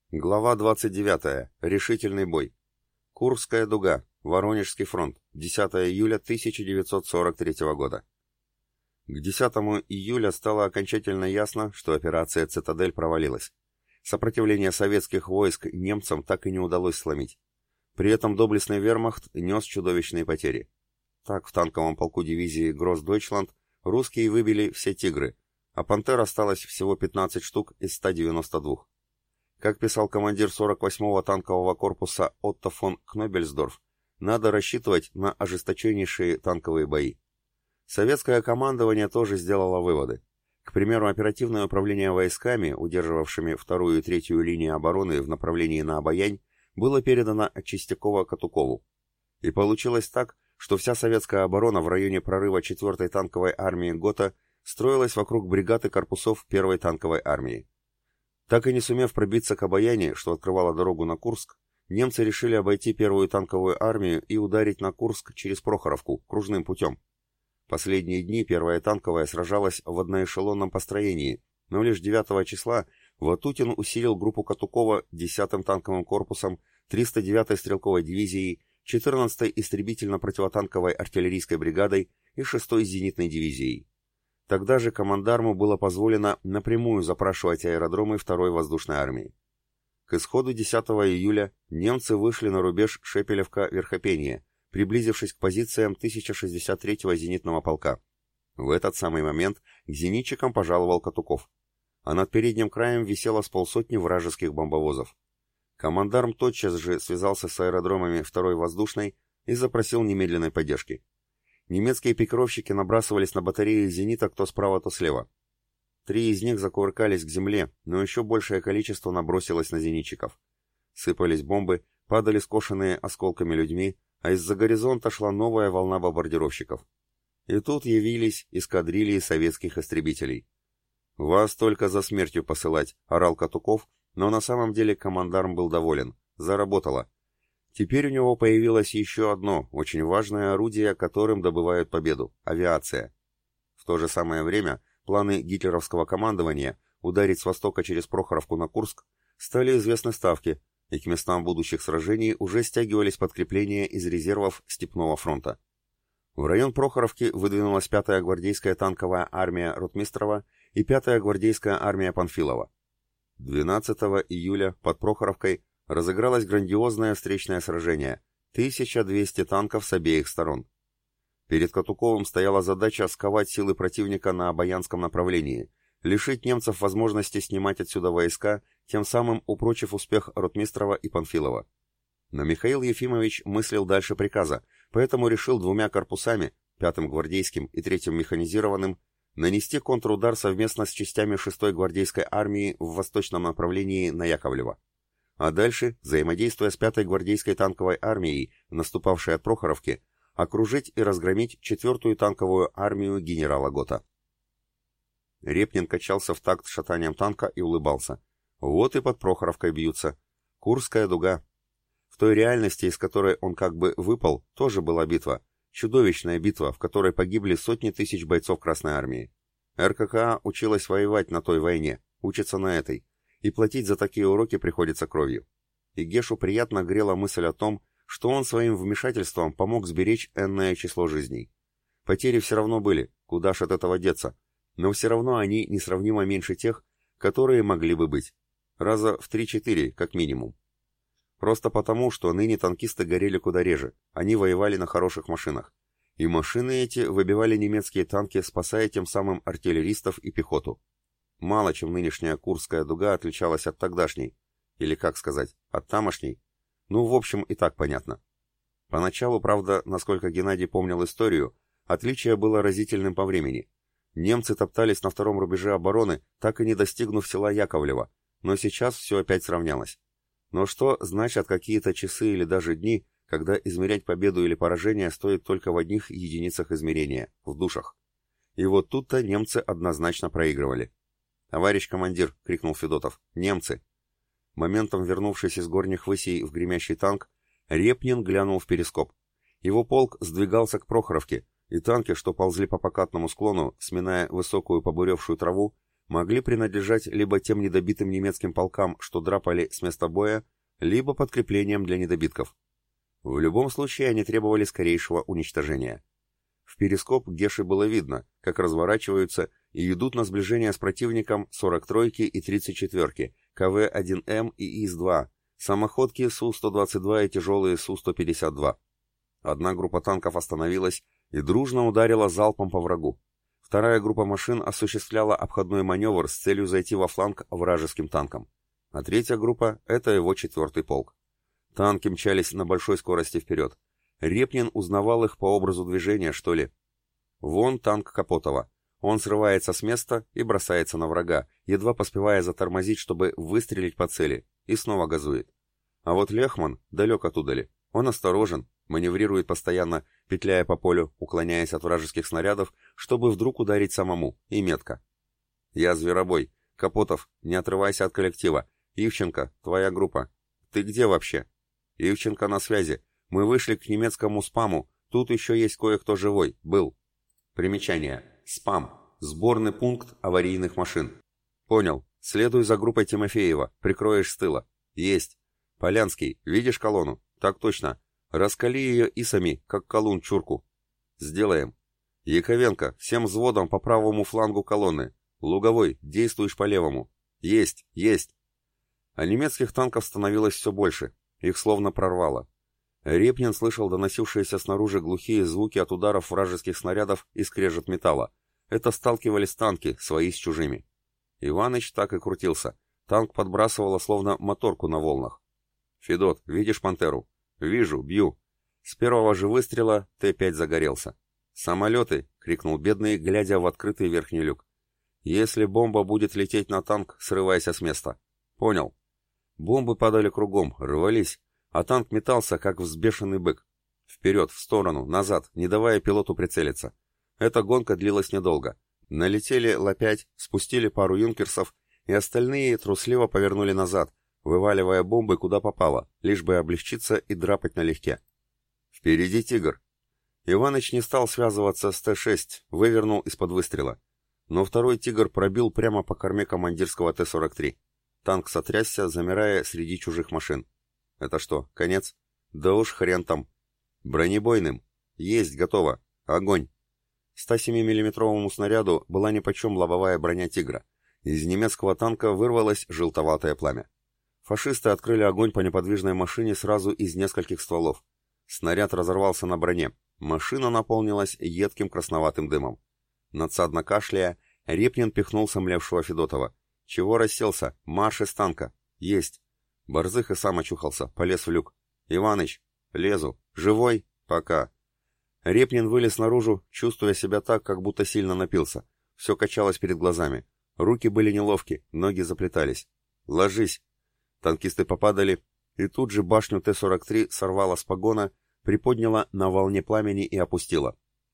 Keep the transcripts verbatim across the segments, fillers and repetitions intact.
Глава двадцать девятая. Решительный бой. Курская дуга. Воронежский фронт. десятое июля тысяча девятьсот сорок третьего года. К десятому июля стало окончательно ясно, что операция «Цитадель» провалилась. Сопротивление советских войск немцам так и не удалось сломить. При этом доблестный вермахт нес чудовищные потери. Так, в танковом полку дивизии Гросс-Дойчланд русские выбили все «Тигры», а «Пантер» осталось всего пятнадцать штук из ста девяноста двух. Как писал командир сорок восьмого танкового корпуса Отто фон Кнобельсдорф, надо рассчитывать на ожесточеннейшие танковые бои. Советское командование тоже сделало выводы. К примеру, оперативное управление войсками, удерживавшими вторую и третью линии обороны в направлении на Обоянь, было передано от Чистякова Катукову. И получилось так, что вся советская оборона в районе прорыва четвёртой танковой армии ГОТА строилась вокруг бригады корпусов первой танковой армии. Так и не сумев пробиться к Обояни, что открывало дорогу на Курск, немцы решили обойти первую танковую армию и ударить на Курск через Прохоровку, кружным путем. Последние дни первая танковая сражалась в одноэшелонном построении, но лишь девятого числа Ватутин усилил группу Катукова десятым танковым корпусом, триста девятой стрелковой дивизией, четырнадцатой истребительно-противотанковой артиллерийской бригадой и шестой зенитной дивизией. Тогда же командарму было позволено напрямую запрашивать аэродромы второй воздушной армии. К исходу десятого июля немцы вышли на рубеж Шепелевка-Верхопенье, приблизившись к позициям тысяча шестьдесят третьего зенитного полка. В этот самый момент к зенитчикам пожаловал Катуков, а над передним краем висело с полсотни вражеских бомбовозов. Командарм тотчас же связался с аэродромами второй воздушной и запросил немедленной поддержки. Немецкие пикировщики набрасывались на батареи зенита кто справа, то слева. Три из них закувыркались к земле, но еще большее количество набросилось на зенитчиков. Сыпались бомбы, падали скошенные осколками людьми, а из-за горизонта шла новая волна бомбардировщиков. И тут явились эскадрильи советских истребителей. «Вас только за смертью посылать», — орал Катуков, но на самом деле командарм был доволен. Заработало. Теперь у него появилось еще одно, очень важное орудие, которым добывают победу – авиация. В то же самое время планы гитлеровского командования ударить с востока через Прохоровку на Курск стали известны ставки, и к местам будущих сражений уже стягивались подкрепления из резервов Степного фронта. В район Прохоровки выдвинулась пятая гвардейская танковая армия Ротмистрова и пятая гвардейская армия Панфилова. двенадцатого июля под Прохоровкой разыгралось грандиозное встречное сражение – тысяча двести танков с обеих сторон. Перед Катуковым стояла задача сковать силы противника на Обоянском направлении, лишить немцев возможности снимать отсюда войска, тем самым упрочив успех Ротмистрова и Панфилова. Но Михаил Ефимович мыслил дальше приказа, поэтому решил двумя корпусами, пятым гвардейским и третьим механизированным, нанести контрудар совместно с частями шестой гвардейской армии в восточном направлении на Яковлево. А дальше, взаимодействуя с пятой гвардейской танковой армией, наступавшей от Прохоровки, окружить и разгромить четвертую танковую армию генерала Гота. Репнин качался в такт шатанием танка и улыбался. Вот и под Прохоровкой бьются. Курская дуга. В той реальности, из которой он как бы выпал, тоже была битва. Чудовищная битва, в которой погибли сотни тысяч бойцов Красной армии. РККА училась воевать на той войне, учится на этой. И платить за такие уроки приходится кровью. И Гешу приятно грела мысль о том, что он своим вмешательством помог сберечь энное число жизней. Потери все равно были, куда ж от этого деться, но все равно они несравнимо меньше тех, которые могли бы быть. Раза в три-четыре, как минимум. Просто потому, что ныне танкисты горели куда реже, они воевали на хороших машинах. И машины эти выбивали немецкие танки, спасая тем самым артиллеристов и пехоту. Мало чем нынешняя Курская дуга отличалась от тогдашней, или, как сказать, от тамошней. Ну, в общем, и так понятно. Поначалу, правда, насколько Геннадий помнил историю, отличие было разительным по времени. Немцы топтались на втором рубеже обороны, так и не достигнув села Яковлево, но сейчас все опять сравнялось. Но что значат какие-то часы или даже дни, когда измерять победу или поражение стоит только в одних единицах измерения, в душах? И вот тут-то немцы однозначно проигрывали. «Товарищ командир!» — крикнул Федотов. «Немцы!» Моментом вернувшись из горних высей в гремящий танк, Репнин глянул в перископ. Его полк сдвигался к Прохоровке, и танки, что ползли по покатному склону, сминая высокую побуревшую траву, могли принадлежать либо тем недобитым немецким полкам, что драпали с места боя, либо подкреплением для недобитков. В любом случае они требовали скорейшего уничтожения. В перископ Геше было видно, как разворачиваются и идут на сближение с противником сорок тройки и тридцать четвёрки, ка вэ один эм и ИС два, самоходки Су сто двадцать два и тяжелые Су сто пятьдесят два. Одна группа танков остановилась и дружно ударила залпом по врагу. Вторая группа машин осуществляла обходной маневр с целью зайти во фланг вражеским танкам. А третья группа — это его четвертый полк. Танки мчались на большой скорости вперед. Репнин узнавал их по образу движения, что ли. Вон танк Капотова. Он срывается с места и бросается на врага, едва поспевая затормозить, чтобы выстрелить по цели, и снова газует. А вот Лехман далек оттуда ли. Он осторожен, маневрирует постоянно, петляя по полю, уклоняясь от вражеских снарядов, чтобы вдруг ударить самому, и метко. «Я Зверобой. Капотов, не отрывайся от коллектива. Ивченко, твоя группа. Ты где вообще?» «Ивченко на связи. Мы вышли к немецкому спаму. Тут еще есть кое-кто живой. Был». Примечание. Спам. Сборный пункт аварийных машин. «Понял. Следуй за группой Тимофеева. Прикроешь с тыла». «Есть». «Полянский, видишь колонну?» «Так точно. Раскали ее исами, как колун чурку». «Сделаем». «Яковенко, всем взводом по правому флангу колонны. Луговой, действуешь по левому». «Есть, есть». А немецких танков становилось все больше. Их словно прорвало. Репнин слышал доносившиеся снаружи глухие звуки от ударов вражеских снарядов и скрежет металла. Это сталкивались танки, свои с чужими. Иваныч так и крутился. Танк подбрасывало, словно моторку на волнах. «Федот, видишь пантеру?» «Вижу, бью». С первого же выстрела Т пять загорелся. «Самолеты!» — крикнул бедный, глядя в открытый верхний люк. «Если бомба будет лететь на танк, срывайся с места». «Понял». Бомбы падали кругом, рвались, а танк метался, как взбешенный бык. Вперед, в сторону, назад, не давая пилоту прицелиться. Эта гонка длилась недолго. Налетели Ла пять, спустили пару юнкерсов, и остальные трусливо повернули назад, вываливая бомбы куда попало, лишь бы облегчиться и драпать налегке. «Впереди «Тигр». Иваныч не стал связываться с Т шесть, вывернул из-под выстрела. Но второй «Тигр» пробил прямо по корме командирского Т сорок три. Танк сотрясся, замирая среди чужих машин. «Это что, конец?» «Да уж хрен там». «Бронебойным». «Есть, готово. Огонь». ста семи миллиметровому снаряду была нипочем лобовая броня «Тигра». Из немецкого танка вырвалось желтоватое пламя. Фашисты открыли огонь по неподвижной машине сразу из нескольких стволов. Снаряд разорвался на броне. Машина наполнилась едким красноватым дымом. Надсадно кашляя, Репнин пихнул сомлевшего Федотова. «Чего расселся? Марш из танка!» «Есть!» Борзых и сам очухался, полез в люк. «Иваныч!» «Лезу!» «Живой?» «Пока!» Репнин вылез наружу, чувствуя себя так, как будто сильно напился. Все качалось перед глазами. Руки были неловки, ноги заплетались. «Ложись!» Танкисты попадали, и тут же башню Т сорок три сорвала с погона, приподняла на волне пламени и опустила.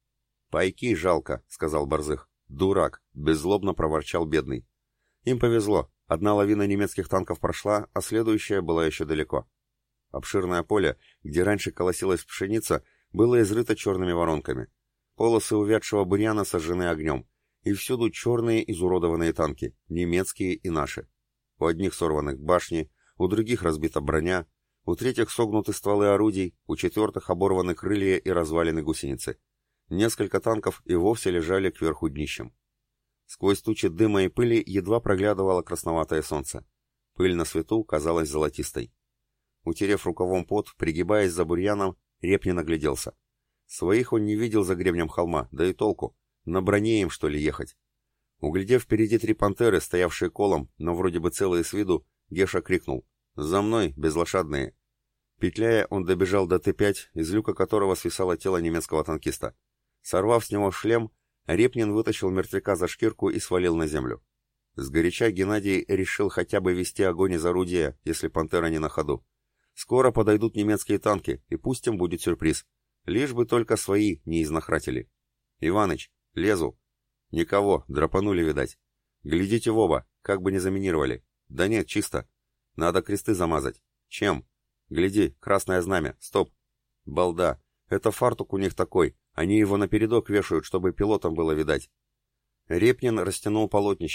«Пайки жалко», — сказал Борзых. «Дурак», — беззлобно проворчал бедный. Им повезло. Одна лавина немецких танков прошла, а следующая была еще далеко. Обширное поле, где раньше колосилась пшеница, было изрыто черными воронками. Полосы увядшего бурьяна сожжены огнем, и всюду черные изуродованные танки, немецкие и наши. У одних сорваны башни, у других разбита броня, у третьих согнуты стволы орудий, у четвертых оборваны крылья и развалины гусеницы. Несколько танков и вовсе лежали кверху днищем. Сквозь тучи дыма и пыли едва проглядывало красноватое солнце. Пыль на свету казалась золотистой. Утерев рукавом пот, пригибаясь за бурьяном, Репнин огляделся. Своих он не видел за гребнем холма, да и толку. На броне им, что ли, ехать? Углядев впереди три пантеры, стоявшие колом, но вроде бы целые с виду, Геша крикнул: «За мной, безлошадные!» Петляя, он добежал до Т пять, из люка которого свисало тело немецкого танкиста. Сорвав с него шлем, Репнин вытащил мертвяка за шкирку и свалил на землю. Сгоряча Геннадий решил хотя бы вести огонь из орудия, если пантера не на ходу. Скоро подойдут немецкие танки, и пусть им будет сюрприз. Лишь бы только свои не изнахратили. «Иваныч, лезу!» «Никого, драпанули, видать. Глядите в оба, как бы не заминировали. Да нет, чисто. Надо кресты замазать. Чем? Гляди, красное знамя. Стоп. Балда. Это фартук у них такой. Они его напередок вешают, чтобы пилотам было видать». Репнин растянул полотнище.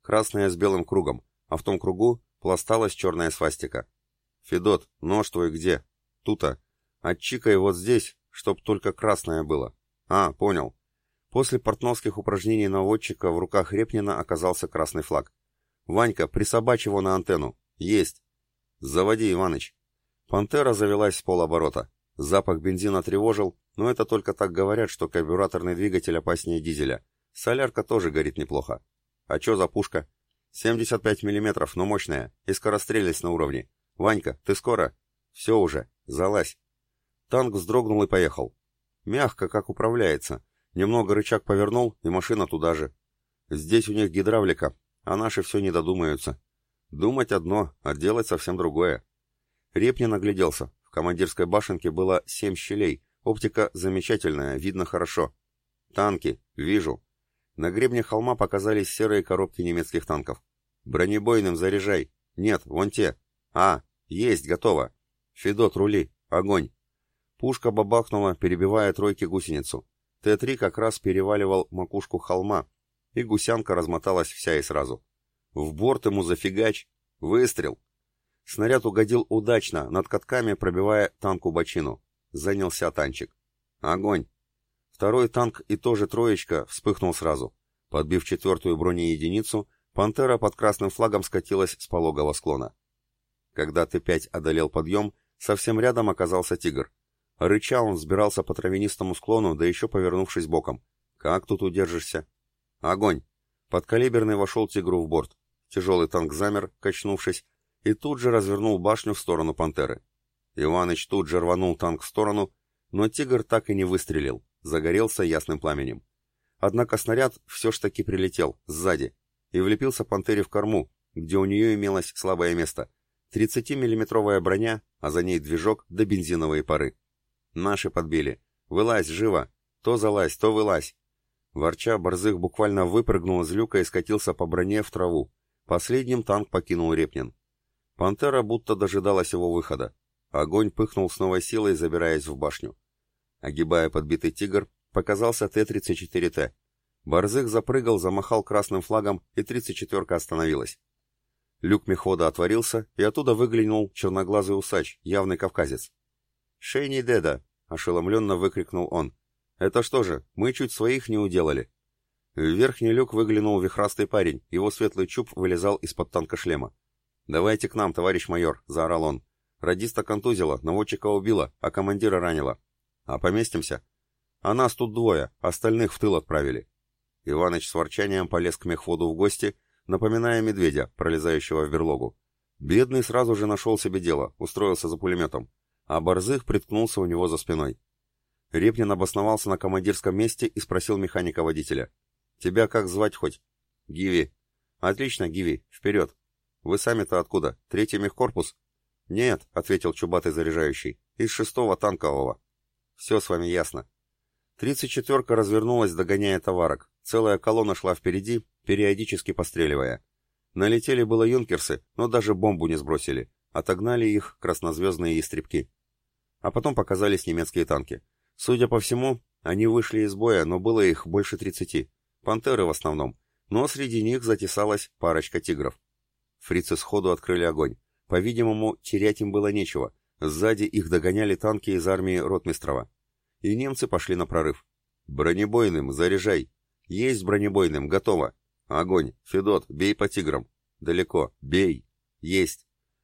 красная с белым кругом, а в том кругу пласталась черная свастика. «Федот, нож твой где?» «Тута. Отчикай вот здесь, чтоб только красное было». «А, понял». После портновских упражнений наводчика в руках Репнина оказался красный флаг. «Ванька, присобачь его на антенну». «Есть». «Заводи, Иваныч». «Пантера» завелась с полоборота. Запах бензина тревожил, но это только так говорят, что карбюраторный двигатель опаснее дизеля. Солярка тоже горит неплохо. «А чё за пушка?» «семьдесят пять миллиметров, но мощная, и скорострельность на уровне. Ванька, ты скоро?» «Все уже. Залазь». Танк вздрогнул и поехал. Мягко, как управляется. Немного рычаг повернул, и машина туда же. Здесь у них гидравлика, а наши все не додумаются. Думать одно, а делать совсем другое. Репнин огляделся. В командирской башенке было семь щелей. Оптика замечательная, видно хорошо. «Танки. Вижу». На гребне холма показались серые коробки немецких танков. «Бронебойным заряжай». «Нет, вон те». «А, есть, готово». «Федот, рули. Огонь». Пушка бабахнула, перебивая тройки гусеницу. Т три как раз переваливал макушку холма, и гусянка размоталась вся и сразу. В борт ему зафигач. Выстрел. Снаряд угодил удачно, над катками пробивая танку бочину. Занялся танчик. Огонь. Второй танк и тоже троечка вспыхнул сразу. Подбив четвертую бронеединицу, «Пантера» под красным флагом скатилась с пологого склона. Когда Т пять одолел подъем, совсем рядом оказался «Тигр». Рыча он взбирался по травянистому склону, да еще повернувшись боком. «Как тут удержишься?» «Огонь!» Подкалиберный вошел «Тигру» в борт. Тяжелый танк замер, качнувшись, и тут же развернул башню в сторону «Пантеры». Иваныч тут же рванул танк в сторону, но «Тигр» так и не выстрелил, загорелся ясным пламенем. Однако снаряд все ж таки прилетел, сзади, и влепился «Пантере» в корму, где у нее имелось слабое место. тридцатимиллиметровая броня, а за ней движок да бензиновые пары. Наши подбили. «Вылазь, живо! То залазь, то вылазь!» Ворча, Борзых буквально выпрыгнул из люка и скатился по броне в траву. Последним танк покинул Репнин. «Пантера» будто дожидалась его выхода. Огонь пыхнул с новой силой, забираясь в башню. Огибая подбитый «Тигр», показался Т тридцать четыре Т. Борзых запрыгал, замахал красным флагом, и тридцать четверка остановилась. Люк мехвода отворился, и оттуда выглянул черноглазый усач, явный кавказец. «Шейни деда!» — ошеломленно выкрикнул он. «Это что же, мы чуть своих не уделали?» В верхний люк выглянул вихрастый парень, его светлый чуб вылезал из-под танка шлема. «Давайте к нам, товарищ майор!» — заорал он. «Радиста контузило, наводчика убило, а командира ранило. А поместимся?» «А нас тут двое, остальных в тыл отправили». Иваныч с ворчанием полез к мехводу в гости, напоминая медведя, пролезающего в берлогу. Бедный сразу же нашел себе дело, устроился за пулеметом, а Борзых приткнулся у него за спиной. Репнин обосновался на командирском месте и спросил механика-водителя. «Тебя как звать хоть?» «Гиви». «Отлично, Гиви, вперед». «Вы сами-то откуда? Третий мехкорпус?» «Нет», — ответил чубатый заряжающий, — «из шестого танкового». «Все с вами ясно». Тридцать четверка развернулась, догоняя товарок. Целая колонна шла впереди, периодически постреливая. Налетели было юнкерсы, но даже бомбу не сбросили. Отогнали их краснозвездные истребки. А потом показались немецкие танки. Судя по всему, они вышли из боя, но было их больше тридцати. «Пантеры» в основном, но среди них затесалась парочка «Тигров». Фрицы сходу открыли огонь. По-видимому, терять им было нечего. Сзади их догоняли танки из армии Ротмистрова. И немцы пошли на прорыв. «Бронебойным, заряжай!» «Есть бронебойным, готово!» «Огонь! Федот, бей по «Тиграм!» «Далеко! Бей!» «Есть!»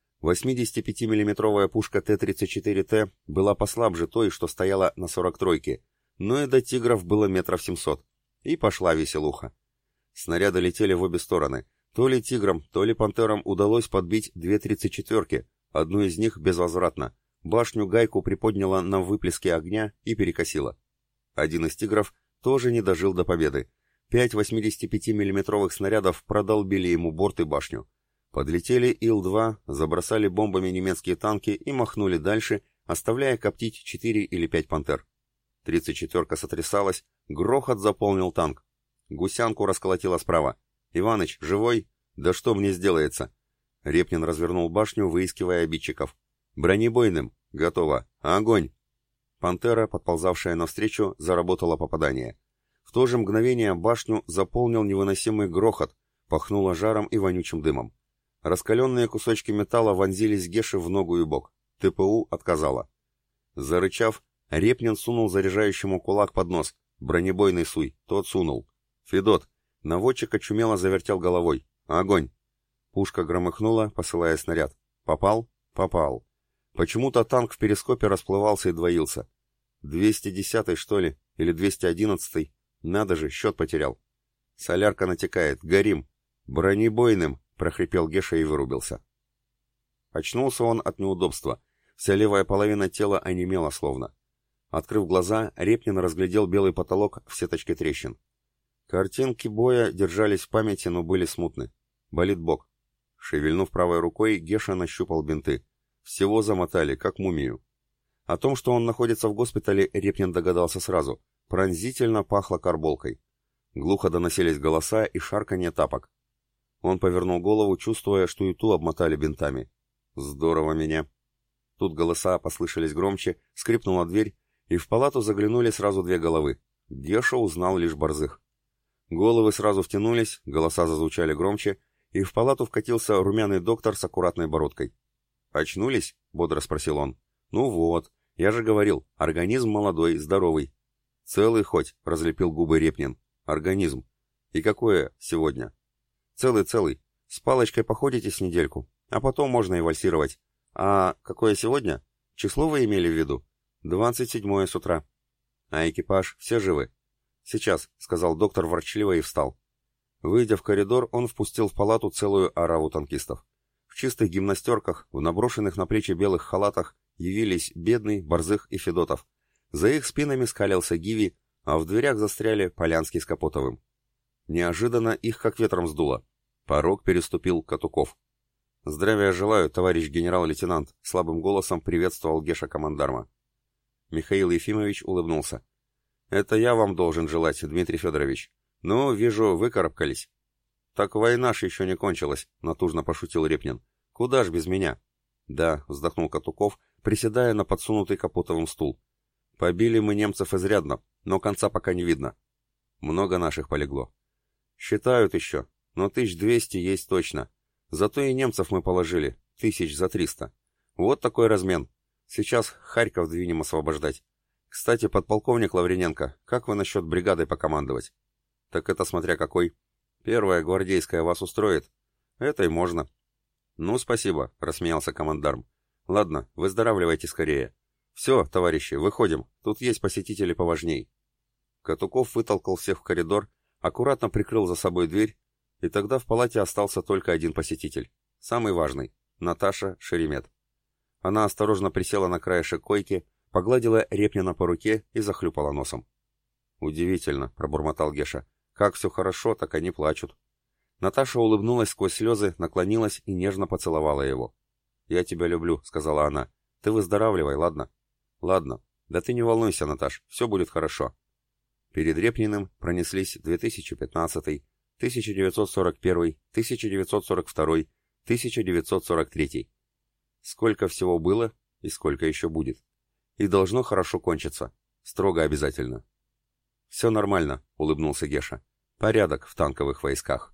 восьмидесятипятимиллиметровая пушка Т тридцать четыре Т была послабже той, что стояла на сорок тройке, но и до «Тигров» было метров семьсот. И пошла веселуха. Снаряды летели в обе стороны. То ли «Тиграм», то ли «Пантерам» удалось подбить две тридцать четверки, одну из них безвозвратно. Башню-гайку приподняла на выплеске огня и перекосила. Один из «Тигров» тоже не дожил до победы. Пять восьмидесятипятимиллиметровых снарядов продолбили ему борт и башню. Подлетели Ил два, забросали бомбами немецкие танки и махнули дальше, оставляя коптить четыре или пять «Пантер». Тридцать четверка сотрясалась, грохот заполнил танк. Гусянку расколотила справа. «Иваныч, живой? Да что мне сделается?» Репнин развернул башню, выискивая обидчиков. «Бронебойным. Готово. Огонь!» «Пантера», подползавшая навстречу, заработала попадание. В то же мгновение башню заполнил невыносимый грохот. Пахнуло жаром и вонючим дымом. Раскаленные кусочки металла вонзились Геше в ногу и бок. ТПУ отказала. Зарычав, Репнин сунул заряжающему кулак под нос. Бронебойный суй. Тот сунул. «Федот!» Наводчик очумело завертел головой. «Огонь!» Пушка громыхнула, посылая снаряд. «Попал?» «Попал». Почему-то танк в перископе расплывался и двоился. двести десятый, что ли? Или двести одиннадцатый? Надо же, счет потерял. Солярка натекает. Горим. Бронебойным, прохрипел Геша и вырубился. Очнулся он от неудобства. Вся левая половина тела онемела словно. Открыв глаза, Репнин разглядел белый потолок в сеточке трещин. Картинки боя держались в памяти, но были смутны. Болит бок. Шевельнув правой рукой, Геша нащупал бинты. Всего замотали, как мумию. О том, что он находится в госпитале, Репнин догадался сразу. Пронзительно пахло карболкой. Глухо доносились голоса и шарканье тапок. Он повернул голову, чувствуя, что и ту обмотали бинтами. «Здорово меня!» Тут голоса послышались громче, скрипнула дверь, и в палату заглянули сразу две головы. Геша узнал лишь борзых. Головы сразу втянулись, голоса зазвучали громче, и в палату вкатился румяный доктор с аккуратной бородкой. «Очнулись?» — бодро спросил он. «Ну вот, я же говорил, организм молодой, здоровый». «Целый хоть», — разлепил губы Репнин. «Организм. И какое сегодня?» «Целый-целый. С палочкой походите с недельку, а потом можно и вальсировать. А какое сегодня? Число вы имели в виду?» «Двадцать седьмое с утра». «А экипаж? Все живы?» «Сейчас», — сказал доктор ворчливо и встал. Выйдя в коридор, он впустил в палату целую ораву танкистов. В чистых гимнастерках, в наброшенных на плечи белых халатах явились Бедный, Борзых и Федотов. За их спинами скалился Гиви, а в дверях застряли Полянский с Капотовым. Неожиданно их как ветром сдуло. Порог переступил Катуков. «Здравия желаю, товарищ генерал-лейтенант», — слабым голосом приветствовал Геша командарма. Михаил Ефимович улыбнулся. «Это я вам должен желать, Дмитрий Федорович. Ну, вижу, выкарабкались». «Так война ж еще не кончилась», — натужно пошутил Репнин. «Куда ж без меня?» «Да», — вздохнул Катуков, приседая на подсунутый Капотовым стул. «Побили мы немцев изрядно, но конца пока не видно. Много наших полегло». «Считают еще, но тысяч двести есть точно. Зато и немцев мы положили, тысяч за триста. Вот такой размен. Сейчас Харьков двинем освобождать. Кстати, подполковник Лаврененко, как вы насчет бригадой покомандовать?» «Так это смотря какой. Первая гвардейская вас устроит?» «Это и можно». «Ну, спасибо», — рассмеялся командарм. «Ладно, выздоравливайте скорее. Все, товарищи, выходим, тут есть посетители поважней». Катуков вытолкал всех в коридор, аккуратно прикрыл за собой дверь, и тогда в палате остался только один посетитель. Самый важный — Наташа Шеремет. Она осторожно присела на краешек койки, погладила Репнина по руке и захлюпала носом. «Удивительно», — пробормотал Геша. «Как все хорошо, так они плачут». Наташа улыбнулась сквозь слезы, наклонилась и нежно поцеловала его. «Я тебя люблю», — сказала она. «Ты выздоравливай, ладно?» «Ладно. Да ты не волнуйся, Наташ, все будет хорошо». Перед Репниным пронеслись две тысячи пятнадцатый, тысяча девятьсот сорок первый, тысяча девятьсот сорок второй, тысяча девятьсот сорок третий. Сколько всего было и сколько еще будет. И должно хорошо кончиться. Строго обязательно. «Все нормально», — улыбнулся Геша. «Порядок в танковых войсках».